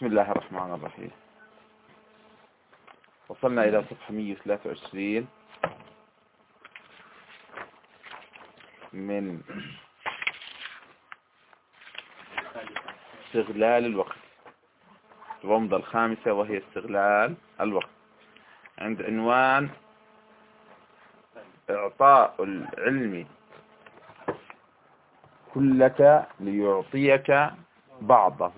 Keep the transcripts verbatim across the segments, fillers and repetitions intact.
بسم الله الرحمن الرحيم. وصلنا إلى صفحة مئة وثلاثة وعشرين من استغلال الوقت، الرمضة الخامسة وهي استغلال الوقت، عند عنوان إعطاء العلم كلك ليعطيك بعضه.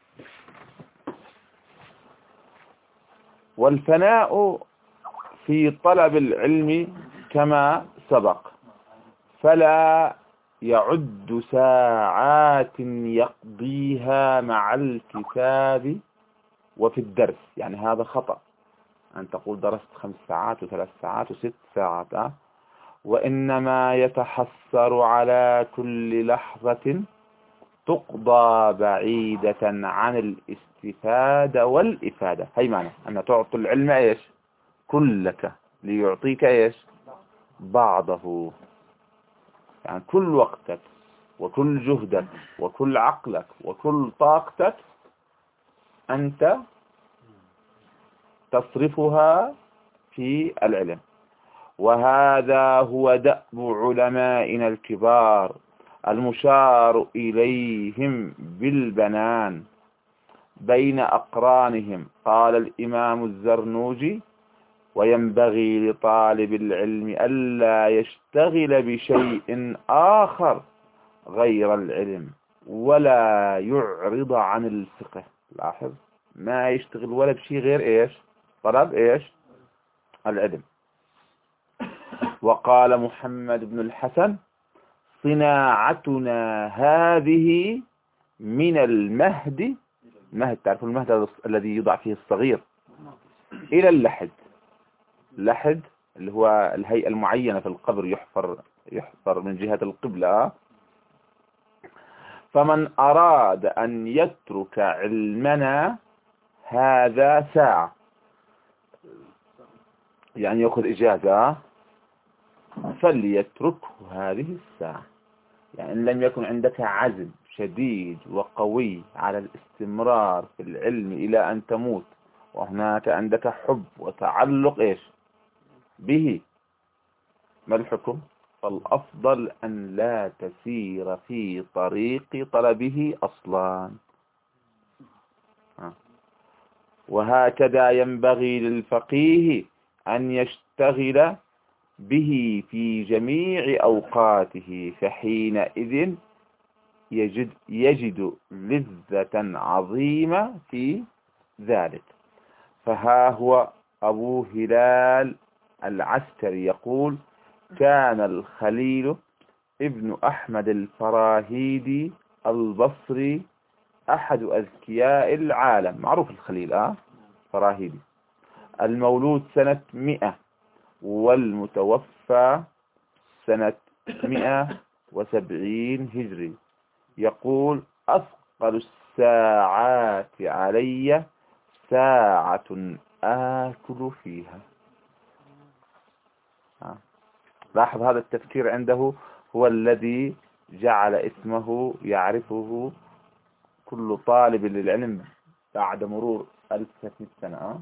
والفناء في طلب العلم كما سبق، فلا يعد ساعات يقضيها مع الكتاب وفي الدرس. يعني هذا خطأ أن تقول درست خمس ساعات وثلاث ساعات وست ساعات أه؟ وإنما يتحسر على كل لحظة تقضى بعيدة عن الاستفادة والإفادة. هي معنى أن تعطي العلم إيش كلك ليعطيك إيش بعضه. يعني كل وقتك وكل جهدك وكل عقلك وكل طاقتك أنت تصرفها في العلم. وهذا هو دأب علمائنا الكبار المشار إليهم بالبنان بين أقرانهم. قال الإمام الزرنوجي: وينبغي لطالب العلم ألا يشتغل بشيء آخر غير العلم ولا يعرض عن الفقه. لاحظ، ما يشتغل ولا بشيء غير إيش طلب إيش العلم. وقال محمد بن الحسن: صناعتنا هذه من المهد، المهد تعرفون المهد الذي يوضع فيه الصغير، إلى اللحد. اللحد اللي هو الهيئة المعينة في القبر، يحفر يحفر من جهة القبلة. فمن أراد أن يترك علمنا هذا ساعة، يعني يأخذ إجازة، فليتركه هذه الساعة. يعني إن لم يكن عندك عزم شديد وقوي على الاستمرار في العلم إلى أن تموت، وهناك عندك حب وتعلق إيش به، ما الحكم؟ فالأفضل أن لا تسير في طريق طلبه أصلا. وهكذا ينبغي للفقيه أن يشتغل به في جميع أوقاته، فحينئذ يجد, يجد لذة عظيمة في ذلك. فها هو أبو هلال العسكري يقول: كان الخليل ابن أحمد الفراهيدي البصري أحد أذكياء العالم. معروف الخليل أه فراهيدي، المولود سنة مئة والمتوفى سنة مئة وسبعين هجري. يقول: أثقل الساعات علي ساعة آكل فيها. ها. لاحظ هذا التفكير عنده هو الذي جعل اسمه يعرفه كل طالب للعلم بعد مرور ألف وثلاثمئة سنة. ها.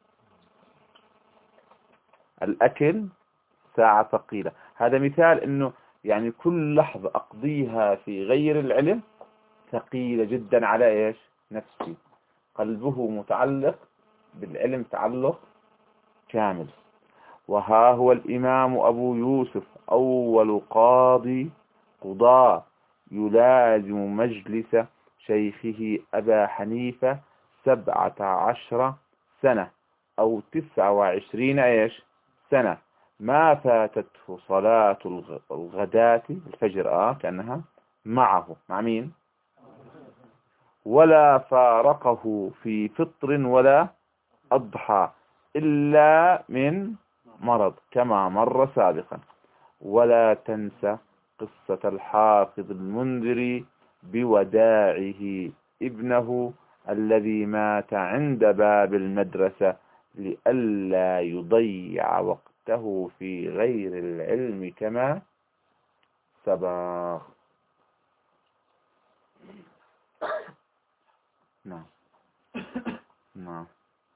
الأكل ساعة ثقيلة. هذا مثال إنه يعني كل لحظة أقضيها في غير العلم ثقيلة جدا على إيش نفسي. قلبه متعلق بالعلم تعلق كامل. وها هو الإمام أبو يوسف أول قاضي قضاة يلازم مجلس شيخه أبا حنيفة سبعة عشر سنة أو تسعة وعشرين إيش سنة، ما فاتته صلاة الغداة الفجر آه كأنها معه مع مين، ولا فارقه في فطر ولا أضحى إلا من مرض كما مر سابقا. ولا تنسى قصة الحافظ المنذري بوداعه ابنه الذي مات عند باب المدرسة لئلا يضيع وقته في غير العلم كما سبق. نعم. نعم.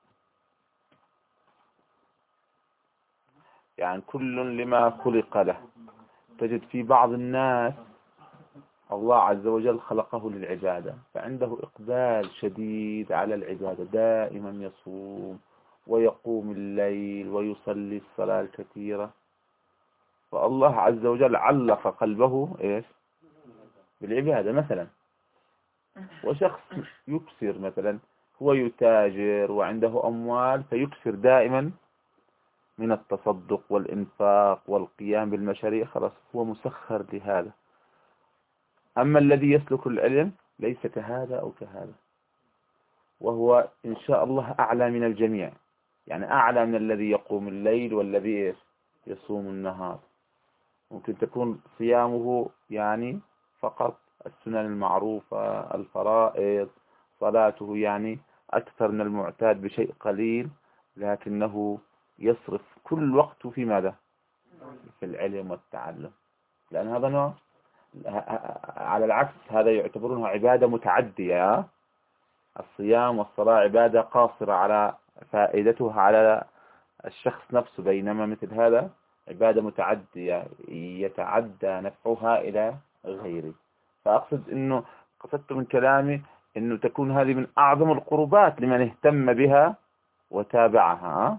يعني كل لما خلق له. تجد في بعض الناس الله عز وجل خلقه للعبادة، فعنده إقبال شديد على العبادة، دائما يصوم ويقوم الليل ويصلي الصلاة الكثيرة، فالله عز وجل علق قلبه إيش بالعبادة مثلا. وشخص يكسر مثلا، هو يتاجر وعنده أموال فيكسر دائما من التصدق والإنفاق والقيام بالمشاريع، خلاص هو مسخر لهذا. أما الذي يسلك العلم ليس كهذا أو كهذا، وهو إن شاء الله أعلى من الجميع، يعني أعلى من الذي يقوم الليل والذي يصوم النهار. ممكن تكون صيامه يعني فقط السنن المعروفة الفرائض، صلاته يعني أكثر من المعتاد بشيء قليل، لكنه يصرف كل وقته في ماذا؟ في العلم والتعلم، لأن هذا نوع. على العكس هذا يعتبرونها عبادة متعدية. الصيام والصلاة عبادة قاصرة على فائدتها على الشخص نفسه، بينما مثل هذا عبادة متعدية يتعدى نفعها إلى غيره. فأقصد أنه قصدت من كلامي أنه تكون هذه من أعظم القربات لمن اهتم بها وتابعها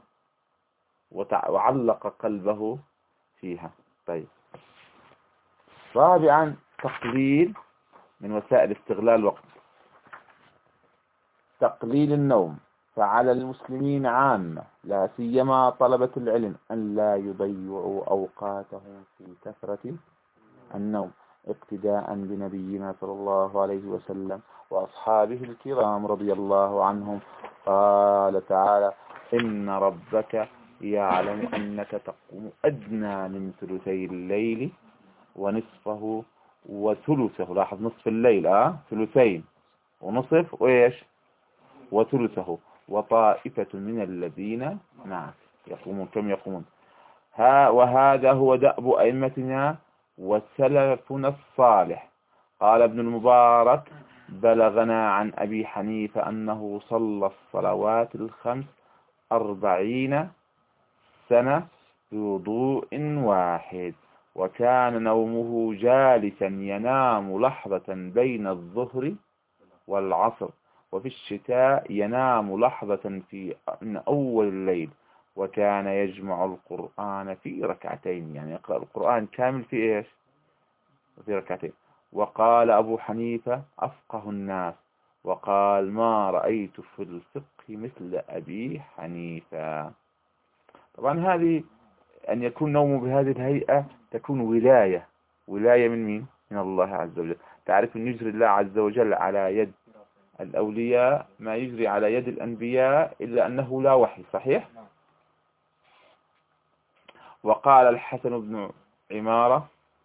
وعلق قلبه فيها. طيب، رابعا تقليل من وسائل استغلال الوقت، تقليل النوم. فعلى المسلمين عامة لا سيما طلبة العلم أن لا يضيعوا أوقاتهم في كثرة النوم، اقتداء بنبينا صلى الله عليه وسلم وأصحابه الكرام رضي الله عنهم. قال تعالى: إن ربك يعلم أنك تقوم أدنى من ثلثي الليل ونصفه وثلثه. لاحظ نصف الليل آه ثلثين ونصف وإيش وثلثه، وطائفة من الذين معك يقومون. كم يقومون؟ ها وهذا هو دأب أئمتنا وسلفنا الصالح. قال ابن المبارك: بلغنا عن أبي حنيفة أنه صلى الصلوات الخمس أربعين سنة بوضوء واحد، وكان نومه جالسا ينام لحظة بين الظهر والعصر، وفي الشتاء ينام لحظة في أول الليل، وكان يجمع القرآن في ركعتين، يعني يقرأ القرآن كامل في إيش في ركعتين. وقال أبو حنيفة: أفقه الناس. وقال: ما رأيت في الفقه مثل أبي حنيفة. طبعا هذه أن يكون نومه بهذه الهيئة تكون ولاية ولاية من مين؟ من الله عز وجل. تعرف أن يجري الله عز وجل على يد الأولياء ما يجري على يد الأنبياء، إلا أنه لا وحي. صحيح؟ وقال الحسن بن عمارة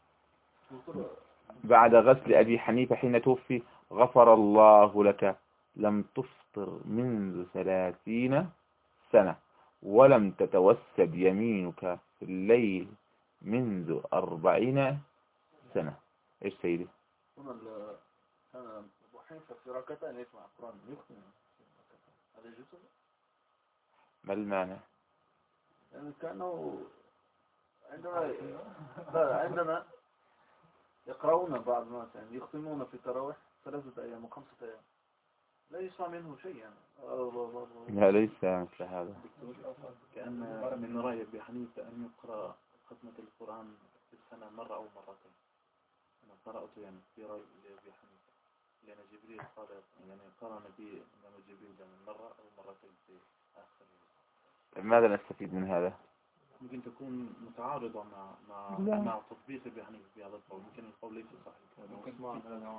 بعد غسل أبي حنيفة حين توفي: غفر الله لك، لم تفطر منذ ثلاثين سنة، ولم تتوسد يمينك في الليل منذ أربعين سنة. إيش سيدي؟ هنا كان أبو حنيفة في ركعتين يسمع القرآن يختم هذا جزء. ما المعنى؟ يعني كانوا عندما لا عندما يقرؤون بعض الناس يعني يختمون في التراويح ثلاثة أيام وخمسة أيام لا يسمع منه شيء يعني. لا ليس مثل هذا. كأن من رأي أبي حنيفة أن يقرأ ختمة القرآن في السنة مرة أو مرتين. أنا قرأت يعني في رأي أبي حنيفة، لأن جبريل قال يعني قرأ نبي إنما جبريل يعني مرة أو مرتين في آخر. ماذا نستفيد من هذا؟ ممكن تكون متعارضة مع مع لا. مع تطبيق ابن حنيفة في هذا القول. ممكن القول ليس صحيح. ممكن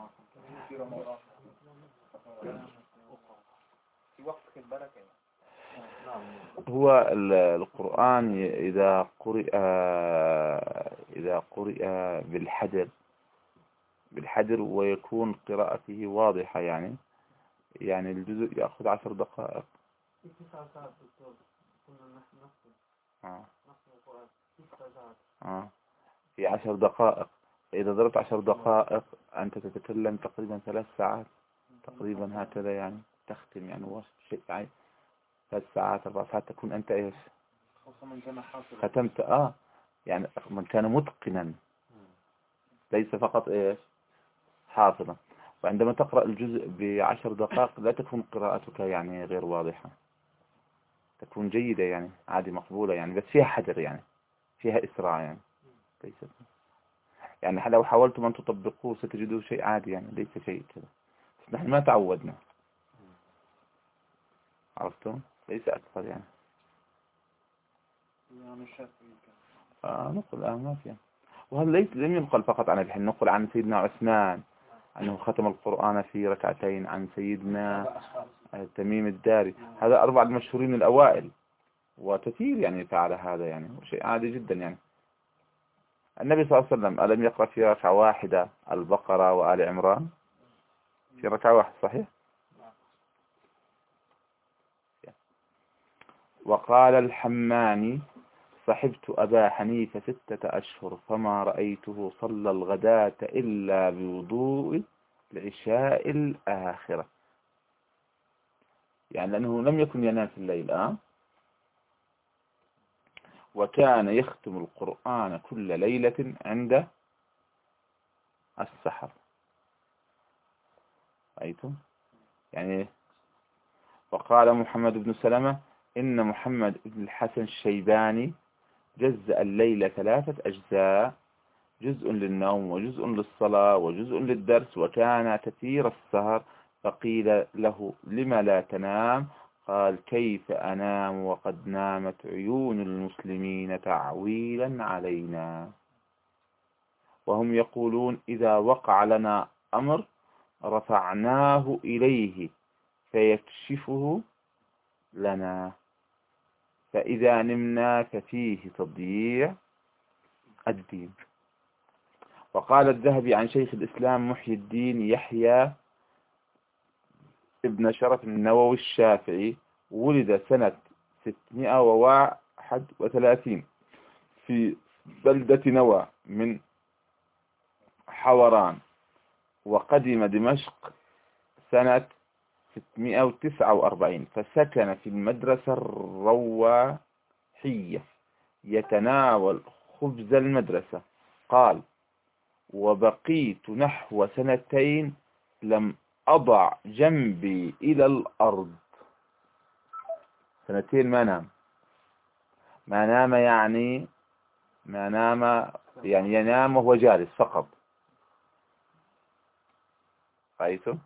في وقت البركة. هو القرآن إذا قرئ إذا قرئ بالحجر بالحجر ويكون قراءته واضحة، يعني يعني الجزء يأخذ عشر دقائق. آه. آه. في عشر دقائق. إذا ضربت عشر دقائق أنت تتكلم تقريبا ثلاث ساعات تقريبا هكذا يعني. تختم يعني هو شيء يعني ثلاث ساعات أربع ساعات تكون أنت إيش ختمت آه يعني من كان متقنا ليس فقط إيش حافظا. وعندما تقرأ الجزء بعشر دقائق لا تكون قراءتك يعني غير واضحة، تكون جيدة يعني عادي مقبولة يعني، بس فيها حذر يعني فيها إسراع يعني ليست يعني لو حاولتم أن تطبقوه ستجدوه شيء عادي يعني ليس شيء كذا، بس نحن ما تعودنا عرفتم ليس أكثر يعني يعني شافعي آه نقل آه ما فيها. وهذا ليس لم ينقل فقط عن الحين، نقل عن سيدنا عثمان أنه ختم القرآن في ركعتين، عن سيدنا تميم الداري، هذا أربع المشهورين الأوائل وكثير يعني فعل هذا يعني شيء عادي جدا يعني. النبي صلى الله عليه وسلم ألم يقرأ في ركعة واحدة البقرة وآل عمران في ركعة واحدة صحيح؟ وقال الحماني صحبت أبا حنيفة ستة أشهر فما رأيته صلى الغداة إلا بوضوء العشاء الآخرة، يعني لأنه لم يكن ينام في الليل آه؟ وكان يختم القرآن كل ليلة عند السحر. رأيتم يعني. وقال محمد بن سلمة إن محمد بن الحسن الشيباني جزأ الليل ثلاثة أجزاء، جزء للنوم وجزء للصلاة وجزء للدرس، وكان كثير السهر، فقيل له لما لا تنام؟ قال كيف أنام وقد نامت عيون المسلمين تعويلا علينا، وهم يقولون إذا وقع لنا أمر رفعناه إليه فيكشفه لنا، فإذا نمنا ففيه تضييع الدين. وقال الذهبي عن شيخ الإسلام محي الدين يحيى ابن شرف النووي الشافعي ولد سنة ستمائة وواحد وثلاثين في بلدة نوى من حوران، وقدم دمشق سنة ستمائة وتسعة وأربعين، فسكن في المدرسة الرواحية يتناول خبز المدرسة. قال وبقيت نحو سنتين لم أضع جنبي إلى الأرض، سنتين ما نام، ما نام يعني ما نام يعني ينام وهو جالس فقط. رأيتم؟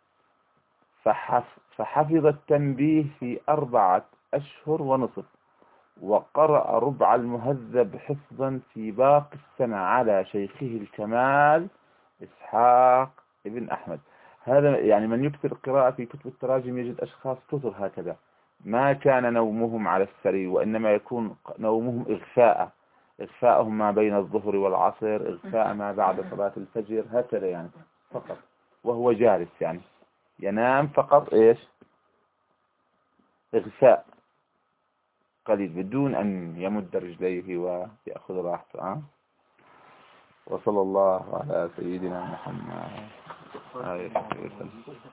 فحفظ التنبيه في أربعة أشهر ونصف، وقرأ ربع المهذب حفظا في باقي السنة على شيخه الكمال إسحاق ابن أحمد. هذا يعني من يكثر القراءة في كتب التراجم يجد أشخاص كثر هكذا ما كان نومهم على السرير، وإنما يكون نومهم إغفاء، إغفاءهم ما بين الظهر والعصر، إغفاء ما بعد صلاة الفجر، هكذا يعني فقط وهو جالس يعني ينام فقط إيش إغفاء قليل بدون أن يمد رجليه ويأخذ راحته أه؟ وصلى الله على سيدنا محمد.